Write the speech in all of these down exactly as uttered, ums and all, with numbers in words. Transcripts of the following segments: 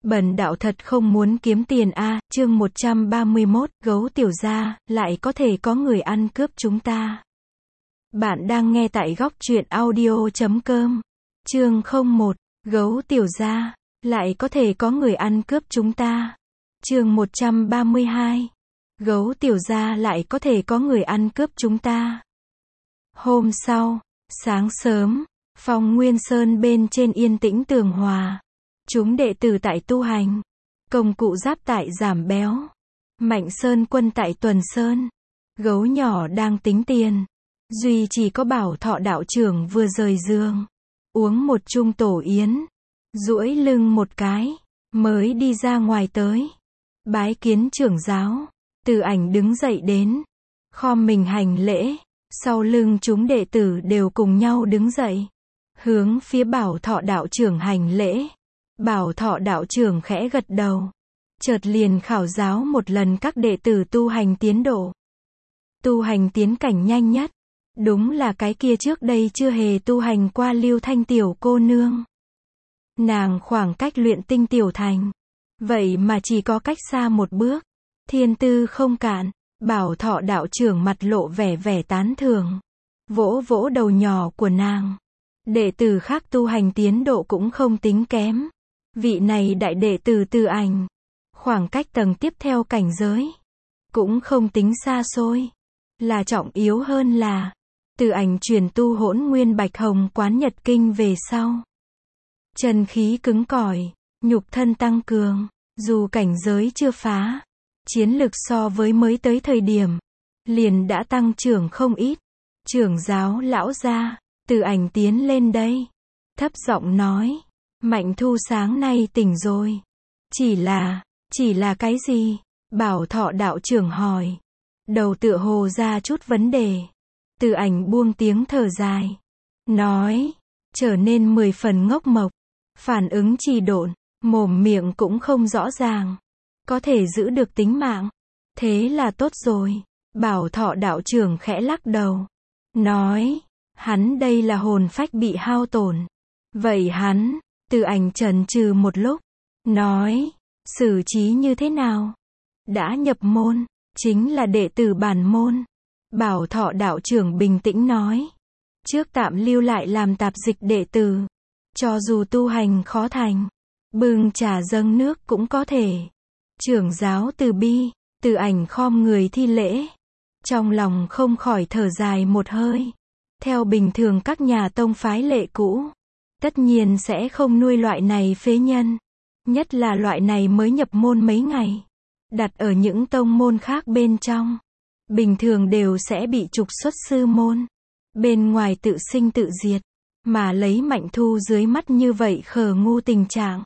Bần đạo thật không muốn kiếm tiền a. Chương một trăm ba mươi mốt, gấu tiểu gia, lại có thể có người ăn cướp chúng ta. Bạn đang nghe tại góc truyện audio chấm com. Chương không một, gấu tiểu gia, lại có thể có người ăn cướp chúng ta. Chương một trăm ba mươi hai, gấu tiểu gia lại có thể có người ăn cướp chúng ta. Hôm sau, sáng sớm, Phong Nguyên Sơn bên trên yên tĩnh tường hòa. Chúng đệ tử tại tu hành, công cụ giáp tại giảm béo, Mạnh Sơn quân tại tuần sơn, gấu nhỏ đang tính tiền. Duy chỉ có Bảo Thọ đạo trưởng vừa rời giường, uống một chung tổ yến, duỗi lưng một cái, mới đi ra ngoài tới. Bái kiến trưởng giáo, Từ Ảnh đứng dậy đến, khom mình hành lễ, sau lưng chúng đệ tử đều cùng nhau đứng dậy, hướng phía Bảo Thọ đạo trưởng hành lễ. Bảo Thọ đạo trưởng khẽ gật đầu, chợt liền khảo giáo một lần các đệ tử tu hành tiến độ. Tu hành tiến cảnh nhanh nhất, đúng là cái kia trước đây chưa hề tu hành qua Lưu Thanh tiểu cô nương. Nàng khoảng cách luyện tinh tiểu thành, vậy mà chỉ có cách xa một bước, thiên tư không cạn. Bảo Thọ đạo trưởng mặt lộ vẻ vẻ tán thưởng, vỗ vỗ đầu nhỏ của nàng. Đệ tử khác tu hành tiến độ cũng không tính kém. Vị này đại đệ tử Từ Ảnh, khoảng cách tầng tiếp theo cảnh giới, cũng không tính xa xôi. Là trọng yếu hơn là, Từ Ảnh chuyển tu Hỗn Nguyên Bạch Hồng Quán Nhật Kinh về sau, chân khí cứng cỏi, nhục thân tăng cường, dù cảnh giới chưa phá, chiến lực so với mới tới thời điểm, liền đã tăng trưởng không ít. Trưởng giáo lão gia, Từ Ảnh tiến lên đây, thấp giọng nói. Mạnh Thu sáng nay tỉnh rồi. Chỉ là, chỉ là cái gì? Bảo Thọ đạo trưởng hỏi. Đầu tựa hồ ra chút vấn đề. Từ Ảnh buông tiếng thở dài, nói, trở nên mười phần ngốc mộc, phản ứng trì độn, mồm miệng cũng không rõ ràng, có thể giữ được tính mạng, thế là tốt rồi. Bảo Thọ đạo trưởng khẽ lắc đầu, nói, hắn đây là hồn phách bị hao tổn. Vậy hắn, Từ Ảnh chần chừ một lúc, nói, xử trí như thế nào? Đã nhập môn, chính là đệ tử bản môn. Bảo Thọ đạo trưởng bình tĩnh nói, trước tạm lưu lại làm tạp dịch đệ tử, cho dù tu hành khó thành, bưng trà dâng nước cũng có thể. Trưởng giáo từ bi. Từ Ảnh khom người thi lễ, trong lòng không khỏi thở dài một hơi. Theo bình thường các nhà tông phái lệ cũ, tất nhiên sẽ không nuôi loại này phế nhân, nhất là loại này mới nhập môn mấy ngày. Đặt ở những tông môn khác bên trong, bình thường đều sẽ bị trục xuất sư môn, bên ngoài tự sinh tự diệt. Mà lấy Mạnh Thu dưới mắt như vậy khờ ngu tình trạng,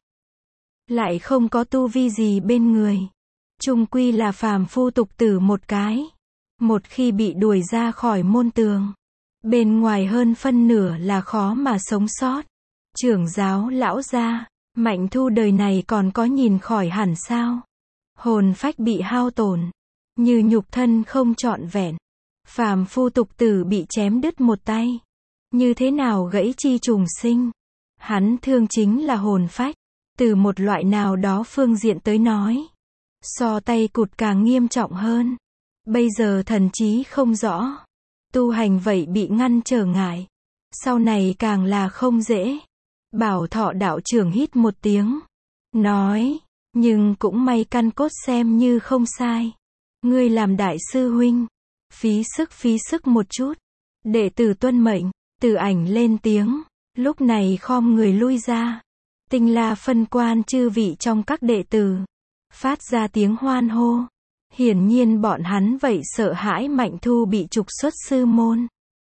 lại không có tu vi gì bên người, chung quy là phàm phu tục tử một cái. Một khi bị đuổi ra khỏi môn tường, bên ngoài hơn phân nửa là khó mà sống sót. Trưởng giáo lão gia, Mạnh Thu đời này còn có nhìn khỏi hẳn sao? Hồn phách bị hao tổn, như nhục thân không trọn vẹn, phàm phu tục tử bị chém đứt một tay, như thế nào gãy chi trùng sinh? Hắn thương chính là hồn phách, từ một loại nào đó phương diện tới nói, so tay cụt càng nghiêm trọng hơn. Bây giờ thần trí không rõ, tu hành vậy bị ngăn trở ngại, sau này càng là không dễ. Bảo Thọ đạo trưởng hít một tiếng, nói, nhưng cũng may căn cốt xem như không sai. Ngươi làm đại sư huynh, phí sức phí sức một chút. Đệ tử tuân mệnh. Từ Ảnh lên tiếng, lúc này khom người lui ra. Tinh La phân quan chư vị trong các đệ tử, phát ra tiếng hoan hô. Hiển nhiên bọn hắn vậy sợ hãi Mạnh Thu bị trục xuất sư môn,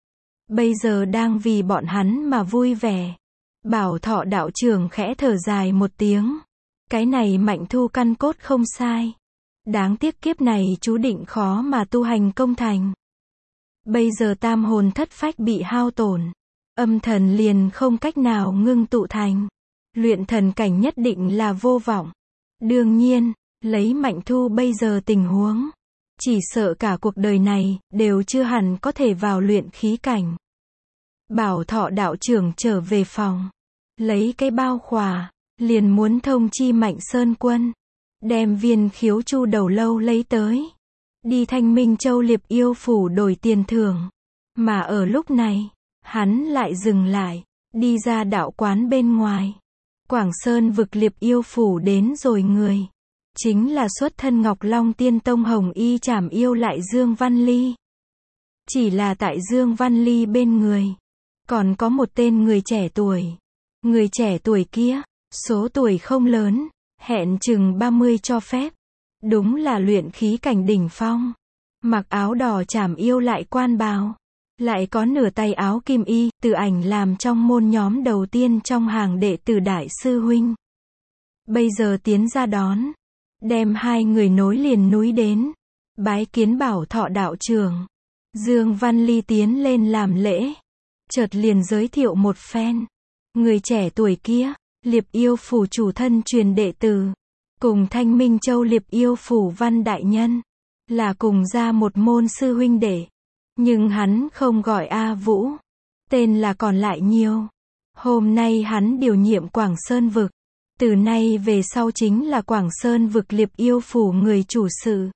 bây giờ đang vì bọn hắn mà vui vẻ. Bảo Thọ đạo trưởng khẽ thở dài một tiếng, cái này Mạnh Thu căn cốt không sai, đáng tiếc kiếp này chú định khó mà tu hành công thành. Bây giờ tam hồn thất phách bị hao tổn, âm thần liền không cách nào ngưng tụ thành, luyện thần cảnh nhất định là vô vọng. Đương nhiên, lấy Mạnh Thu bây giờ tình huống, chỉ sợ cả cuộc đời này đều chưa hẳn có thể vào luyện khí cảnh. Bảo Thọ đạo trưởng trở về phòng, lấy cái bao khỏa, liền muốn thông chi Mạnh Sơn Quân, đem viên khiếu chu đầu lâu lấy tới, đi Thanh Minh Châu Liệp Yêu Phủ đổi tiền thưởng. Mà ở lúc này, hắn lại dừng lại, đi ra đạo quán bên ngoài. Quảng Sơn vực Liệp Yêu Phủ đến rồi người, chính là xuất thân Ngọc Long Tiên Tông Hồng Y Trảm Yêu lại Dương Văn Ly. Chỉ là tại Dương Văn Ly bên người, còn có một tên người trẻ tuổi. Người trẻ tuổi kia, số tuổi không lớn, hẹn chừng ba mươi cho phép. Đúng là luyện khí cảnh đỉnh phong. Mặc áo đỏ Trảm Yêu lại quan bào, lại có nửa tay áo kim y, Từ Ảnh làm trong môn nhóm đầu tiên trong hàng đệ tử đại sư huynh. Bây giờ tiến ra đón, đem hai người nối liền núi đến, bái kiến Bảo Thọ đạo trưởng. Dương Văn Ly tiến lên làm lễ, chợt liền giới thiệu một phen. Người trẻ tuổi kia, Liệp Yêu Phủ chủ thân truyền đệ tử, cùng Thanh Minh Châu Liệp Yêu Phủ Văn đại nhân, là cùng ra một môn sư huynh đệ. Nhưng hắn không gọi A Vũ, tên là còn lại nhiều. Hôm nay hắn điều nhiệm Quảng Sơn vực, từ nay về sau chính là Quảng Sơn vực Liệp Yêu Phủ người chủ sự.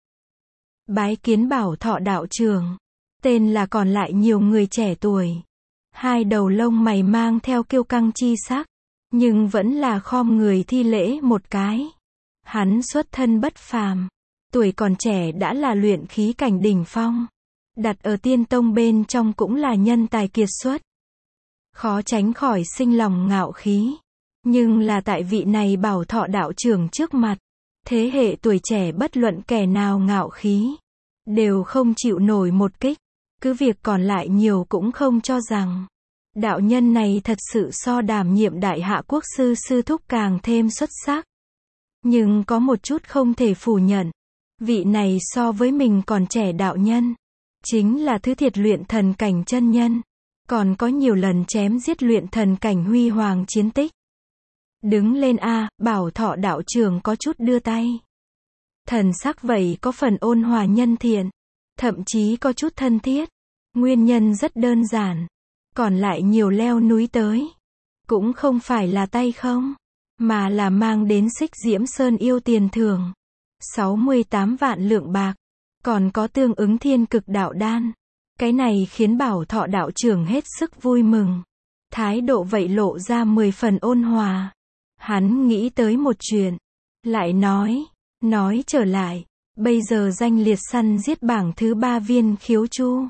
Bái kiến Bảo Thọ đạo trưởng, tên là còn lại nhiều người trẻ tuổi. Hai đầu lông mày mang theo kiêu căng chi sắc, nhưng vẫn là khom người thi lễ một cái. Hắn xuất thân bất phàm, tuổi còn trẻ đã là luyện khí cảnh đỉnh phong. Đặt ở Tiên Tông bên trong cũng là nhân tài kiệt xuất. Khó tránh khỏi sinh lòng ngạo khí. Nhưng là tại vị này Bảo Thọ đạo trưởng trước mặt, thế hệ tuổi trẻ bất luận kẻ nào ngạo khí, đều không chịu nổi một kích. Cứ việc còn lại nhiều cũng không cho rằng, đạo nhân này thật sự so đảm nhiệm đại hạ quốc sư sư thúc càng thêm xuất sắc. Nhưng có một chút không thể phủ nhận, vị này so với mình còn trẻ đạo nhân, chính là thứ thiệt luyện thần cảnh chân nhân, còn có nhiều lần chém giết luyện thần cảnh huy hoàng chiến tích. Đứng lên a, Bảo Thọ đạo trưởng có chút đưa tay. Thần sắc vậy có phần ôn hòa nhân thiện, thậm chí có chút thân thiết. Nguyên nhân rất đơn giản, còn lại nhiều leo núi tới, cũng không phải là tay không, mà là mang đến Xích Diễm Sơn yêu tiền thưởng, sáu mươi tám vạn lượng bạc, còn có tương ứng thiên cực đạo đan. Cái này khiến Bảo Thọ đạo trưởng hết sức vui mừng, thái độ vậy lộ ra mười phần ôn hòa. Hắn nghĩ tới một chuyện, lại nói, nói trở lại, bây giờ danh liệt săn giết bảng thứ ba viên khiếu chu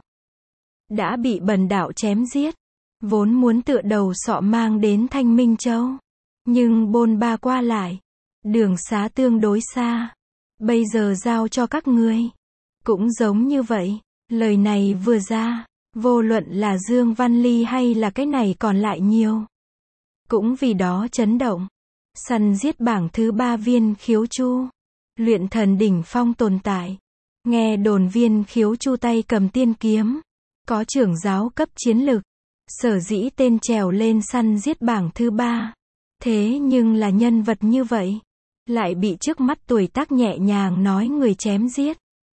đã bị bần đạo chém giết, vốn muốn tựa đầu sọ mang đến Thanh Minh Châu, nhưng bôn ba qua lại, đường xá tương đối xa, bây giờ giao cho các ngươi, cũng giống như vậy. Lời này vừa ra, vô luận là Dương Văn Ly hay là cái này còn lại nhiều, cũng vì đó chấn động. Săn giết bảng thứ ba viên khiếu chu, luyện thần đỉnh phong tồn tại. Nghe đồn viên khiếu chu tay cầm tiên kiếm, có trưởng giáo cấp chiến lực, sở dĩ tên trèo lên săn giết bảng thứ ba. Thế nhưng là nhân vật như vậy, lại bị trước mắt tuổi tác nhẹ nhàng nói người chém giết.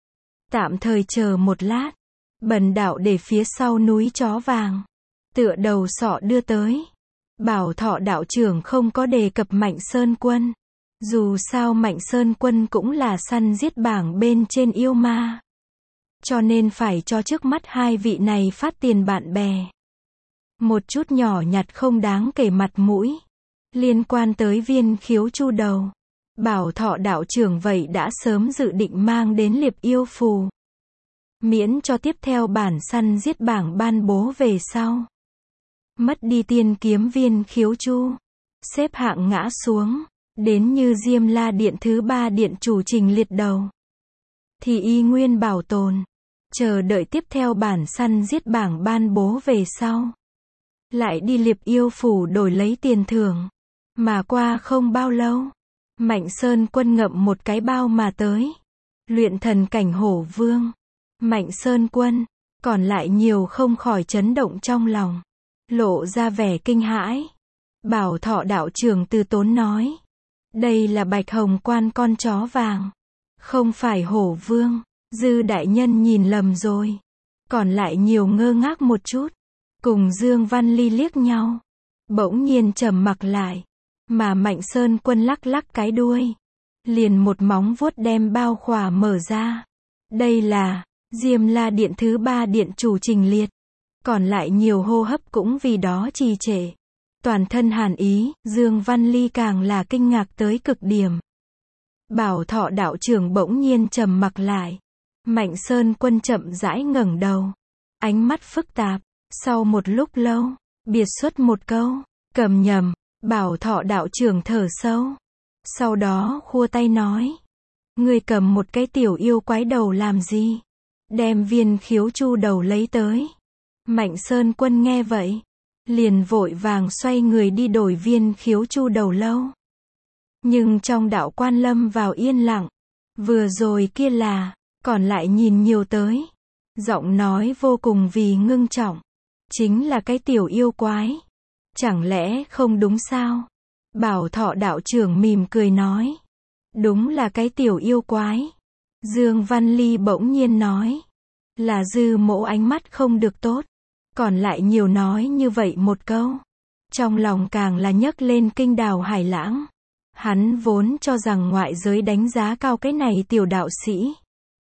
Tạm thời chờ một lát, bần đạo để phía sau núi chó vàng, tựa đầu sọ đưa tới. Bảo Thọ đạo trưởng không có đề cập Mạnh Sơn Quân. Dù sao Mạnh Sơn Quân cũng là săn giết bảng bên trên yêu ma, cho nên phải cho trước mắt hai vị này phát tiền bạn bè. Một chút nhỏ nhặt không đáng kể mặt mũi, liên quan tới viên khiếu chu đầu, Bảo Thọ đạo trưởng vậy đã sớm dự định mang đến Liệp Yêu Phù, miễn cho tiếp theo bản săn giết bảng ban bố về sau, mất đi tiên kiếm viên khiếu chu, xếp hạng ngã xuống, đến như Diêm La Điện thứ ba điện chủ trình liệt đầu, thì y nguyên bảo tồn, chờ đợi tiếp theo bản săn giết bảng ban bố về sau, lại đi Liệp Yêu Phủ đổi lấy tiền thưởng. Mà qua không bao lâu, Mạnh Sơn Quân ngậm một cái bao mà tới, luyện thần cảnh hổ vương. Mạnh Sơn Quân, còn lại nhiều không khỏi chấn động trong lòng, lộ ra vẻ kinh hãi. Bảo Thọ đạo trưởng từ tốn nói, đây là Bạch Hồng Quan con chó vàng, không phải hổ vương. Dư đại nhân nhìn lầm rồi. Còn lại nhiều ngơ ngác một chút, cùng Dương Văn Ly liếc nhau, bỗng nhiên trầm mặc lại. Mà Mạnh Sơn Quân lắc lắc cái đuôi. Liền một móng vuốt đem bao khỏa mở ra. Đây là Diêm La Điện thứ ba điện chủ Trình Liệt. Còn lại nhiều hô hấp cũng vì đó trì trệ. Toàn thân hàn ý, Dương Văn Ly càng là kinh ngạc tới cực điểm. Bảo Thọ đạo trưởng bỗng nhiên trầm mặc lại. Mạnh Sơn Quân chậm rãi ngẩng đầu. Ánh mắt phức tạp. Sau một lúc lâu, biệt xuất một câu. Cầm nhầm. Bảo Thọ đạo trưởng thở sâu. Sau đó khua tay nói. Ngươi cầm một cái tiểu yêu quái đầu làm gì? Đem viên khiếu chu đầu lấy tới. Mạnh Sơn Quân nghe vậy. Liền vội vàng xoay người đi đổi viên khiếu chu đầu lâu. Nhưng trong đạo quan lâm vào yên lặng. Vừa rồi kia là, còn lại nhìn nhiều tới. Giọng nói vô cùng vì ngưng trọng. Chính là cái tiểu yêu quái. Chẳng lẽ không đúng sao? Bảo Thọ đạo trưởng mỉm cười nói. Đúng là cái tiểu yêu quái. Dương Văn Ly bỗng nhiên nói. Là Dư Mỗ ánh mắt không được tốt. Còn lại nhiều nói như vậy một câu. Trong lòng càng là nhấc lên kinh đào hải lãng. Hắn vốn cho rằng ngoại giới đánh giá cao cái này tiểu đạo sĩ.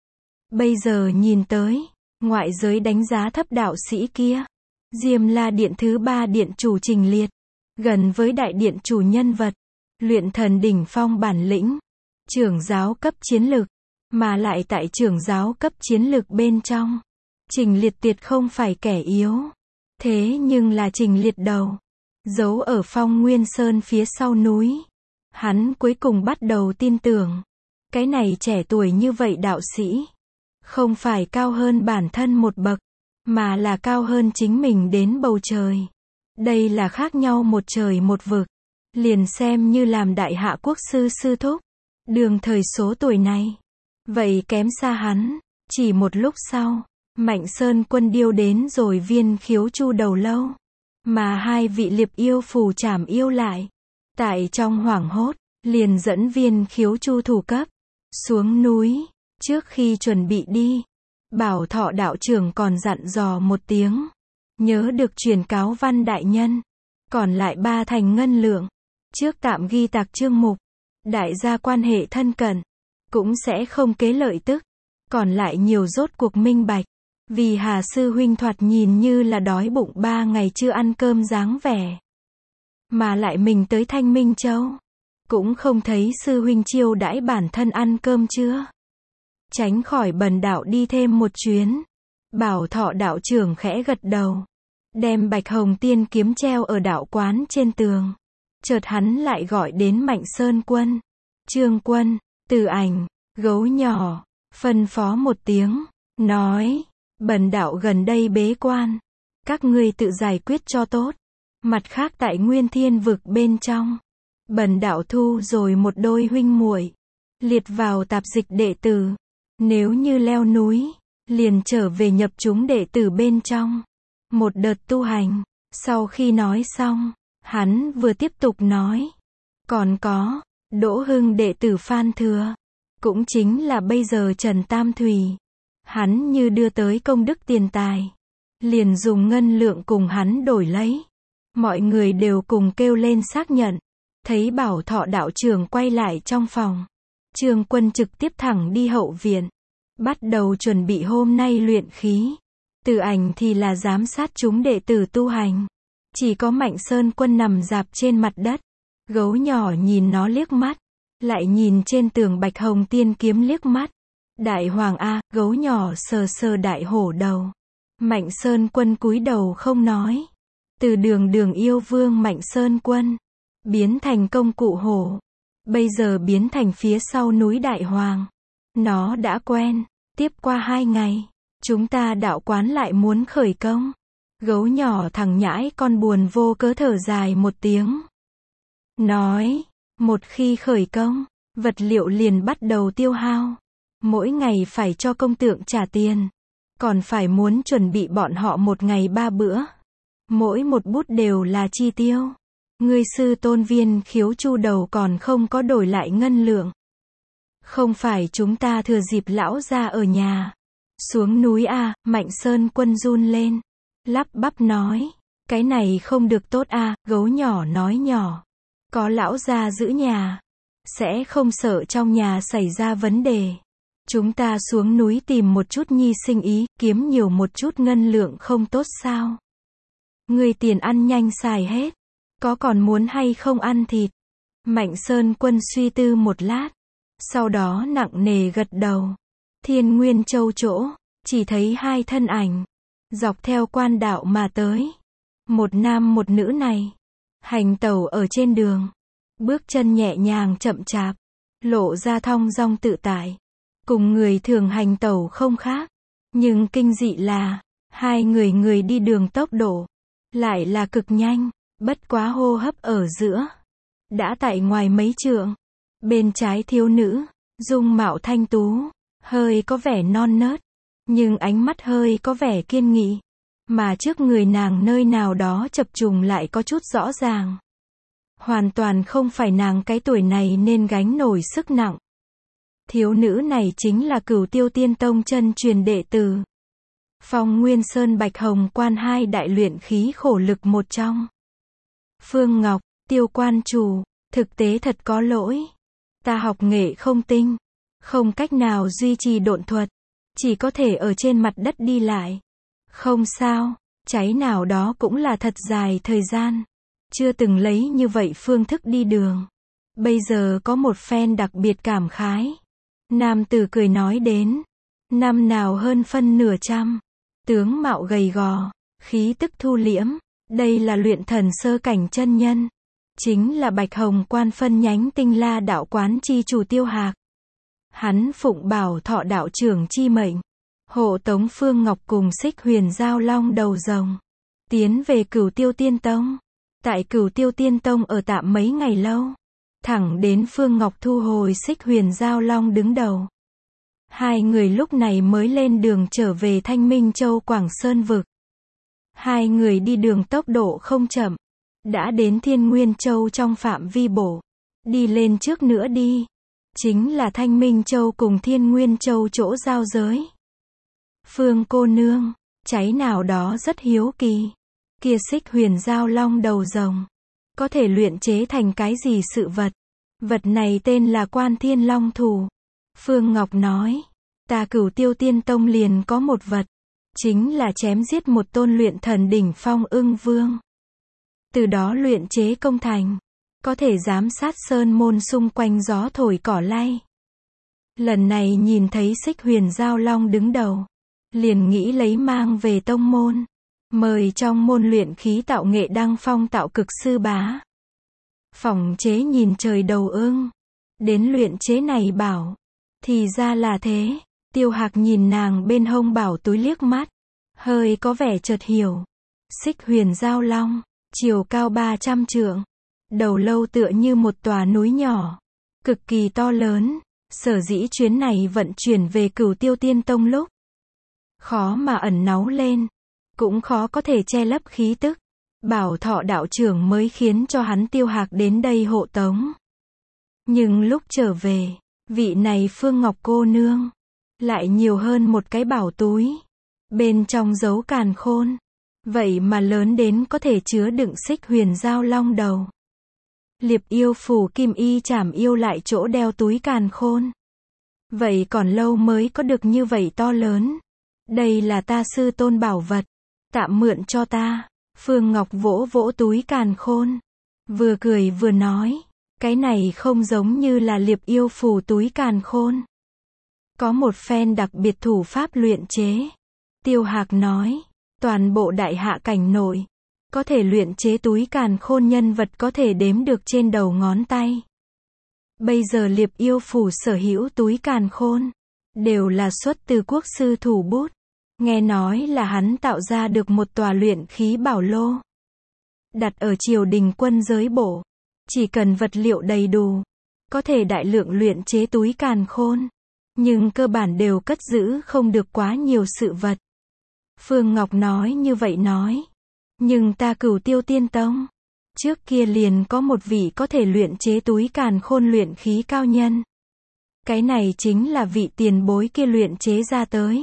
Bây giờ nhìn tới, ngoại giới đánh giá thấp đạo sĩ kia. Diêm La Điện thứ ba điện chủ Trình Liệt. Gần với đại điện chủ nhân vật. Luyện thần đỉnh phong bản lĩnh. Trưởng giáo cấp chiến lực. Mà lại tại trưởng giáo cấp chiến lực bên trong. Trình Liệt tuyệt không phải kẻ yếu. Thế nhưng là Trình Liệt đầu. Giấu ở Phong Nguyên Sơn phía sau núi. Hắn cuối cùng bắt đầu tin tưởng. Cái này trẻ tuổi như vậy đạo sĩ. Không phải cao hơn bản thân một bậc. Mà là cao hơn chính mình đến bầu trời. Đây là khác nhau một trời một vực. Liền xem như làm đại hạ quốc sư sư thúc. Đường thời số tuổi này. Vậy kém xa hắn. Chỉ một lúc sau. Mạnh Sơn Quân điêu đến rồi viên khiếu chu đầu lâu. Mà hai vị liệp yêu phù trảm yêu lại. Tại trong hoảng hốt. Liền dẫn viên khiếu chu thủ cấp. Xuống núi. Trước khi chuẩn bị đi. Bảo Thọ đạo trưởng còn dặn dò một tiếng. Nhớ được truyền cáo văn đại nhân. Còn lại ba thành ngân lượng. Trước tạm ghi tạc chương mục. Đại gia quan hệ thân cận. Cũng sẽ không kế lợi tức. Còn lại nhiều rốt cuộc minh bạch. Vì Hà sư huynh thoạt nhìn như là đói bụng ba ngày chưa ăn cơm dáng vẻ. Mà lại mình tới Thanh Minh Châu. Cũng không thấy sư huynh chiêu đãi bản thân ăn cơm chưa. Tránh khỏi bần đạo đi thêm một chuyến. Bảo Thọ đạo trưởng khẽ gật đầu. Đem Bạch Hồng Tiên kiếm treo ở đạo quán trên tường. Chợt hắn lại gọi đến Mạnh Sơn Quân. Trương Quân, Từ Ảnh, Gấu Nhỏ. Phân phó một tiếng. Nói. Bần đạo gần đây bế quan. Các ngươi tự giải quyết cho tốt. Mặt khác tại Nguyên Thiên vực bên trong. Bần đạo thu rồi một đôi huynh muội. Liệt vào tạp dịch đệ tử. Nếu như leo núi. Liền trở về nhập chúng đệ tử bên trong. Một đợt tu hành. Sau khi nói xong. Hắn vừa tiếp tục nói. Còn có. Đỗ Hưng đệ tử Phan Thừa. Cũng chính là bây giờ Trần Tam Thùy. Hắn như đưa tới công đức tiền tài. Liền dùng ngân lượng cùng hắn đổi lấy. Mọi người đều cùng kêu lên xác nhận. Thấy Bảo Thọ đạo trưởng quay lại trong phòng. Trương Quân trực tiếp thẳng đi hậu viện. Bắt đầu chuẩn bị hôm nay luyện khí. Từ Ảnh thì là giám sát chúng đệ tử tu hành. Chỉ có Mạnh Sơn Quân nằm rạp trên mặt đất. Gấu Nhỏ nhìn nó liếc mắt. Lại nhìn trên tường Bạch Hồng Tiên kiếm liếc mắt. Đại Hoàng A, Gấu Nhỏ sờ sờ đại hổ đầu. Mạnh Sơn Quân cúi đầu không nói. Từ đường đường yêu vương Mạnh Sơn Quân. Biến thành công cụ hổ. Bây giờ biến thành phía sau núi Đại Hoàng. Nó đã quen. Tiếp qua hai ngày. Chúng ta đạo quán lại muốn khởi công. Gấu Nhỏ thằng nhãi con buồn vô cớ thở dài một tiếng. Nói. Một khi khởi công. Vật liệu liền bắt đầu tiêu hao. Mỗi ngày phải cho công tượng trả tiền. Còn phải muốn chuẩn bị bọn họ một ngày ba bữa. Mỗi một bút đều là chi tiêu. Ngươi sư tôn viên khiếu chu đầu còn không có đổi lại ngân lượng. Không phải chúng ta thừa dịp lão ra ở nhà. Xuống núi a. Mạnh Sơn Quân run lên. Lắp bắp nói. Cái này không được tốt a. Gấu Nhỏ nói nhỏ. Có lão gia giữ nhà, sẽ không sợ trong nhà xảy ra vấn đề. Chúng ta xuống núi tìm một chút nhi sinh ý, kiếm nhiều một chút ngân lượng không tốt sao? Người tiền ăn nhanh xài hết, có còn muốn hay không ăn thịt? Mạnh Sơn Quân suy tư một lát, sau đó nặng nề gật đầu. Thiên Nguyên Châu chỗ, chỉ thấy hai thân ảnh, dọc theo quan đạo mà tới. Một nam một nữ này, hành tẩu ở trên đường, bước chân nhẹ nhàng chậm chạp, lộ ra thong dong tự tại, cùng người thường hành tẩu không khác. Nhưng kinh dị là, hai người người đi đường tốc độ, lại là cực nhanh, bất quá hô hấp ở giữa, đã tại ngoài mấy trượng. Bên trái thiếu nữ, dung mạo thanh tú, hơi có vẻ non nớt, nhưng ánh mắt hơi có vẻ kiên nghị, mà trước người nàng nơi nào đó chập trùng lại có chút rõ ràng. Hoàn toàn không phải nàng cái tuổi này nên gánh nổi sức nặng. Thiếu nữ này chính là Cửu Tiêu Tiên Tông chân truyền đệ tử. Phong Nguyên Sơn Bạch Hồng Quan hai đại luyện khí khổ lực một trong. Phương Ngọc, Tiêu quan chủ, thực tế thật có lỗi. Ta học nghệ không tinh, không cách nào duy trì độn thuật, chỉ có thể ở trên mặt đất đi lại. Không sao, cháy nào đó cũng là thật dài thời gian. Chưa từng lấy như vậy phương thức đi đường. Bây giờ có một phen đặc biệt cảm khái. Nam tử cười nói đến. Năm nào hơn phân nửa trăm. Tướng mạo gầy gò, khí tức thu liễm. Đây là luyện thần sơ cảnh chân nhân. Chính là Bạch Hồng Quan phân nhánh Tinh La đạo quán chi chủ Tiêu Hạc. Hắn phụng Bảo Thọ đạo trưởng chi mệnh, hộ tống Phương Ngọc cùng Xích Huyền Giao Long đầu rồng, tiến về Cửu Tiêu Tiên Tông. Tại Cửu Tiêu Tiên Tông ở tạm mấy ngày lâu, thẳng đến Phương Ngọc thu hồi Xích Huyền Giao Long đứng đầu. Hai người lúc này mới lên đường trở về Thanh Minh Châu Quảng Sơn Vực. Hai người đi đường tốc độ không chậm, đã đến Thiên Nguyên Châu trong phạm vi bổ. Đi lên trước nữa đi, chính là Thanh Minh Châu cùng Thiên Nguyên Châu chỗ giao giới. Phương cô nương, cháy nào đó rất hiếu kỳ. Kia Xích Huyền Giao Long đầu rồng, có thể luyện chế thành cái gì sự vật? Vật này tên là Quan Thiên Long Thủ. Phương Ngọc nói, ta Cửu Tiêu Tiên Tông liền có một vật, chính là chém giết một tôn luyện thần đỉnh phong ưng vương. Từ đó luyện chế công thành, có thể giám sát sơn môn xung quanh gió thổi cỏ lay. Lần này nhìn thấy Xích Huyền Giao Long đứng đầu, liền nghĩ lấy mang về tông môn, mời trong môn luyện khí tạo nghệ đăng phong tạo cực sư bá. Phỏng chế nhìn trời đầu ưng, đến luyện chế này bảo, thì ra là thế. Tiêu Hạc nhìn nàng bên hông bảo túi liếc mắt, hơi có vẻ chợt hiểu. Xích Huyền Giao Long, chiều cao ba trăm trượng, đầu lâu tựa như một tòa núi nhỏ, cực kỳ to lớn. Sở dĩ chuyến này vận chuyển về Cửu Tiêu Tiên Tông lúc, khó mà ẩn náu lên, cũng khó có thể che lấp khí tức. Bảo Thọ đạo trưởng mới khiến cho hắn Tiêu Hạc đến đây hộ tống. Nhưng lúc trở về, vị này Phương Ngọc cô nương lại nhiều hơn một cái bảo túi, bên trong giấu càn khôn, vậy mà lớn đến có thể chứa đựng Xích Huyền Giao Long đầu. Liệp yêu phủ Kim Y Trảm yêu lại chỗ đeo túi càn khôn, vậy còn lâu mới có được như vậy to lớn. Đây là ta sư tôn bảo vật, tạm mượn cho ta. Phương Ngọc vỗ vỗ túi càn khôn, vừa cười vừa nói, cái này không giống như là liệp yêu phủ túi càn khôn, có một phen đặc biệt thủ pháp luyện chế. Tiêu Hạc nói, toàn bộ đại hạ cảnh nội, có thể luyện chế túi càn khôn nhân vật có thể đếm được trên đầu ngón tay. Bây giờ liệp yêu phủ sở hữu túi càn khôn, đều là xuất từ quốc sư thủ bút. Nghe nói là hắn tạo ra được một tòa luyện khí bảo lô, đặt ở triều đình quân giới bộ, chỉ cần vật liệu đầy đủ, có thể đại lượng luyện chế túi càn khôn, nhưng cơ bản đều cất giữ không được quá nhiều sự vật. Phương Ngọc nói như vậy nói, nhưng ta Cửu Tiêu Tiên Tông, trước kia liền có một vị có thể luyện chế túi càn khôn luyện khí cao nhân. Cái này chính là vị tiền bối kia luyện chế ra tới.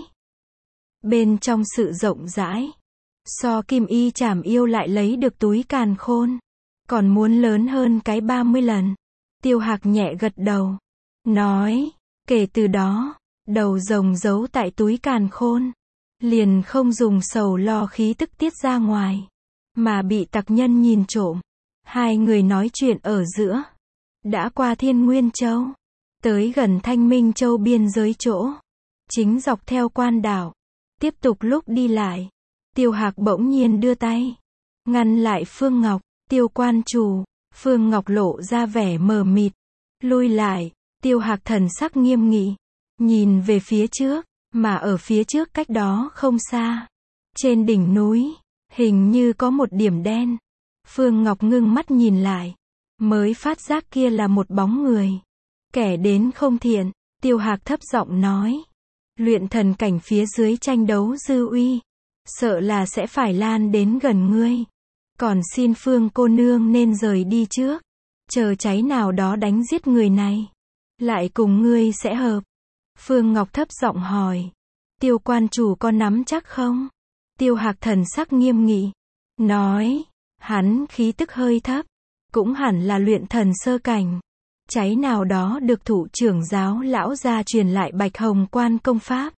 Bên trong sự rộng rãi, so Kim Y Trảm yêu lại lấy được túi càn khôn, Còn muốn lớn hơn cái ba mươi lần. Tiêu Hạc nhẹ gật đầu. Nói, kể từ đó, đầu rồng giấu tại túi càn khôn. Liền không dùng sầu lo khí tức tiết ra ngoài. Mà bị tặc nhân nhìn trộm. Hai người nói chuyện ở giữa. Đã qua Thiên Nguyên Châu. Tới gần Thanh Minh Châu biên giới chỗ. Chính dọc theo quan đảo. Tiếp tục lúc đi lại. Tiêu Hạc bỗng nhiên đưa tay. Ngăn lại Phương Ngọc. Tiêu quan chủ. Phương Ngọc lộ ra vẻ mờ mịt. Lui lại. Tiêu Hạc thần sắc nghiêm nghị. Nhìn về phía trước. Mà ở phía trước cách đó không xa. Trên đỉnh núi. Hình như có một điểm đen. Phương Ngọc ngưng mắt nhìn lại. Mới phát giác kia là một bóng người. Kẻ đến không thiện. Tiêu Hạc thấp giọng nói. Luyện thần cảnh phía dưới tranh đấu dư uy. Sợ là sẽ phải lan đến gần ngươi. Còn xin Phương cô nương nên rời đi trước. Chờ cháy nào đó đánh giết người này. Lại cùng ngươi sẽ hợp. Phương Ngọc thấp giọng hỏi. Tiêu quan chủ có nắm chắc không? Tiêu Hạc thần sắc nghiêm nghị. Nói. Hắn khí tức hơi thấp. Cũng hẳn là luyện thần sơ cảnh. Cháy nào đó được thủ trưởng giáo lão gia truyền lại Bạch Hồng Quan công pháp.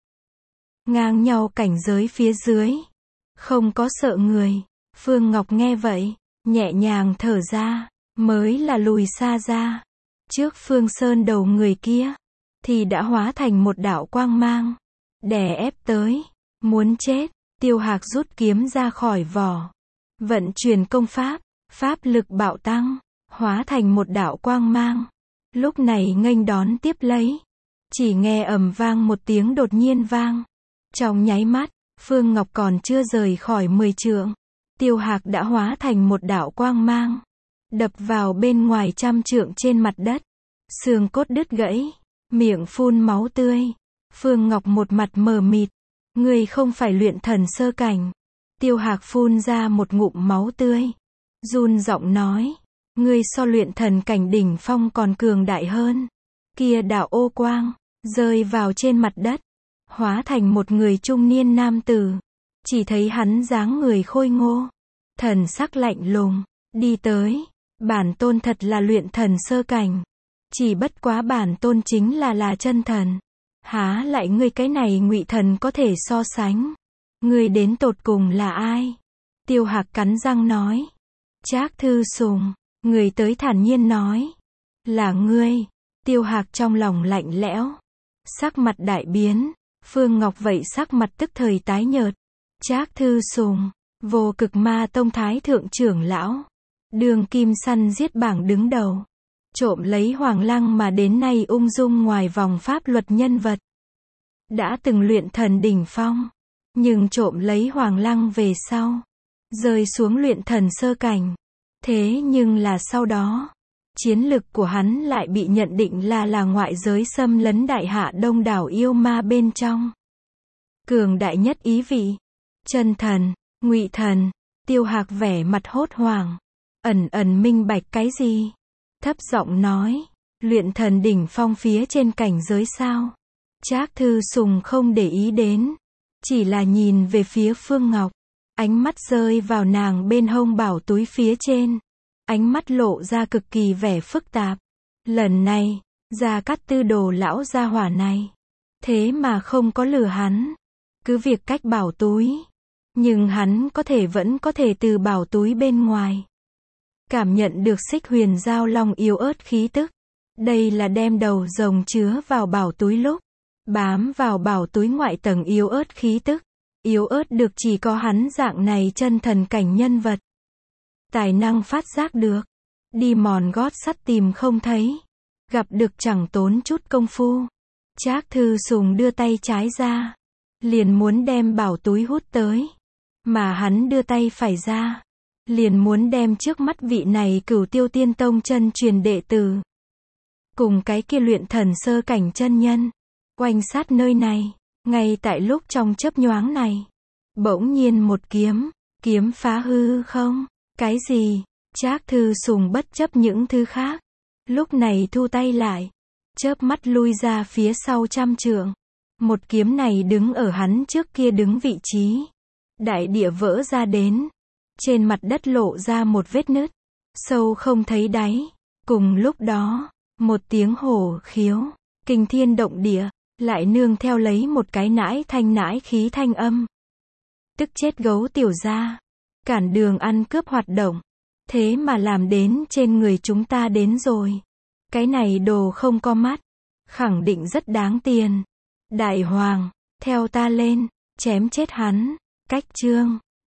Ngang nhau cảnh giới phía dưới. Không có sợ người. Phương Ngọc nghe vậy. Nhẹ nhàng thở ra. Mới là lùi xa ra. Trước Phương Sơn đầu người kia. Thì đã hóa thành một đạo quang mang. Đè ép tới. Muốn chết. Tiêu Hạc rút kiếm ra khỏi vỏ. Vận chuyển công pháp. Pháp lực bạo tăng. Hóa thành một đạo quang mang. Lúc này nghênh đón tiếp lấy. Chỉ nghe ầm vang một tiếng đột nhiên vang. Trong nháy mắt. Phương Ngọc còn chưa rời khỏi mười trượng. Tiêu Hạc đã hóa thành một đạo quang mang. Đập vào bên ngoài trăm trượng trên mặt đất. Xương cốt đứt gãy. Miệng phun máu tươi. Phương Ngọc một mặt mờ mịt. Ngươi không phải luyện thần sơ cảnh. Tiêu Hạc phun ra một ngụm máu tươi. Run giọng nói. Ngươi so luyện thần cảnh đỉnh phong còn cường đại hơn. Kia đạo ô quang. Rơi vào trên mặt đất. Hóa thành một người trung niên nam tử. Chỉ thấy hắn dáng người khôi ngô. Thần sắc lạnh lùng. Đi tới. Bản tôn thật là luyện thần sơ cảnh. Chỉ bất quá bản tôn chính là là chân thần. Há lại ngươi cái này ngụy thần có thể so sánh. Ngươi đến tột cùng là ai? Tiêu Hạc cắn răng nói. Trác Thư Sùng. Người tới thản nhiên nói. Là ngươi. Tiêu Hạc trong lòng lạnh lẽo. Sắc mặt đại biến. Phương Ngọc vậy sắc mặt tức thời tái nhợt. Trác Thư Sùng. Vô Cực Ma Tông Thái Thượng trưởng lão. Đường kim săn giết bảng đứng đầu. Trộm lấy Hoàng Lăng mà đến nay ung dung ngoài vòng pháp luật nhân vật. Đã từng luyện thần đỉnh phong. Nhưng trộm lấy Hoàng Lăng về sau. Rơi xuống luyện thần sơ cảnh. Thế nhưng là sau đó. Chiến lực của hắn lại bị nhận định là là ngoại giới xâm lấn đại hạ đông đảo yêu ma bên trong. Cường đại nhất ý vị. Chân thần, ngụy thần. Tiêu Hạc vẻ mặt hốt hoảng. Ẩn ẩn minh bạch cái gì? Thấp giọng nói. Luyện thần đỉnh phong phía trên cảnh giới sao? Trác Thư Sùng không để ý đến. Chỉ là nhìn về phía Phương Ngọc. Ánh mắt rơi vào nàng bên hông bảo túi phía trên. Ánh mắt lộ ra cực kỳ vẻ phức tạp. Lần này, Gia Cát Tư đồ lão gia hỏa này. Thế mà không có lừa hắn. Cứ việc cách bảo túi. Nhưng hắn có thể vẫn có thể từ bảo túi bên ngoài. Cảm nhận được Xích Huyền Giao Long yếu ớt khí tức. Đây là đem đầu rồng chứa vào bảo túi lúc. Bám vào bảo túi ngoại tầng yếu ớt khí tức. Yếu ớt được chỉ có hắn dạng này chân thần cảnh nhân vật. Tài năng phát giác được. Đi mòn gót sắt tìm không thấy. Gặp được chẳng tốn chút công phu. Trác Thư Sùng đưa tay trái ra. Liền muốn đem bảo túi hút tới. Mà hắn đưa tay phải ra. Liền muốn đem trước mắt vị này Cửu Tiêu Tiên Tông chân truyền đệ tử. Cùng cái kia luyện thần sơ cảnh chân nhân. Quanh sát nơi này. Ngay tại lúc trong chớp nhoáng này. Bỗng nhiên một kiếm. Kiếm phá hư không? Cái gì? Trác Thư Sùng bất chấp những thứ khác. Lúc này thu tay lại. Chớp mắt lui ra phía sau trăm trượng. Một kiếm này đứng ở hắn trước kia đứng vị trí. Đại địa vỡ ra đến. Trên mặt đất lộ ra một vết nứt. sâu không thấy đáy. Cùng lúc đó, một tiếng hổ khiếu, kinh thiên động địa, lại nương theo lấy một cái nãi thanh nãi khí thanh âm. Tức chết gấu tiểu gia, cản đường ăn cướp hoạt động, thế mà làm đến trên người chúng ta đến rồi. Cái này đồ không có mắt, khẳng định rất đáng tiền. Đại hoàng, theo ta lên, chém chết hắn. Cách chương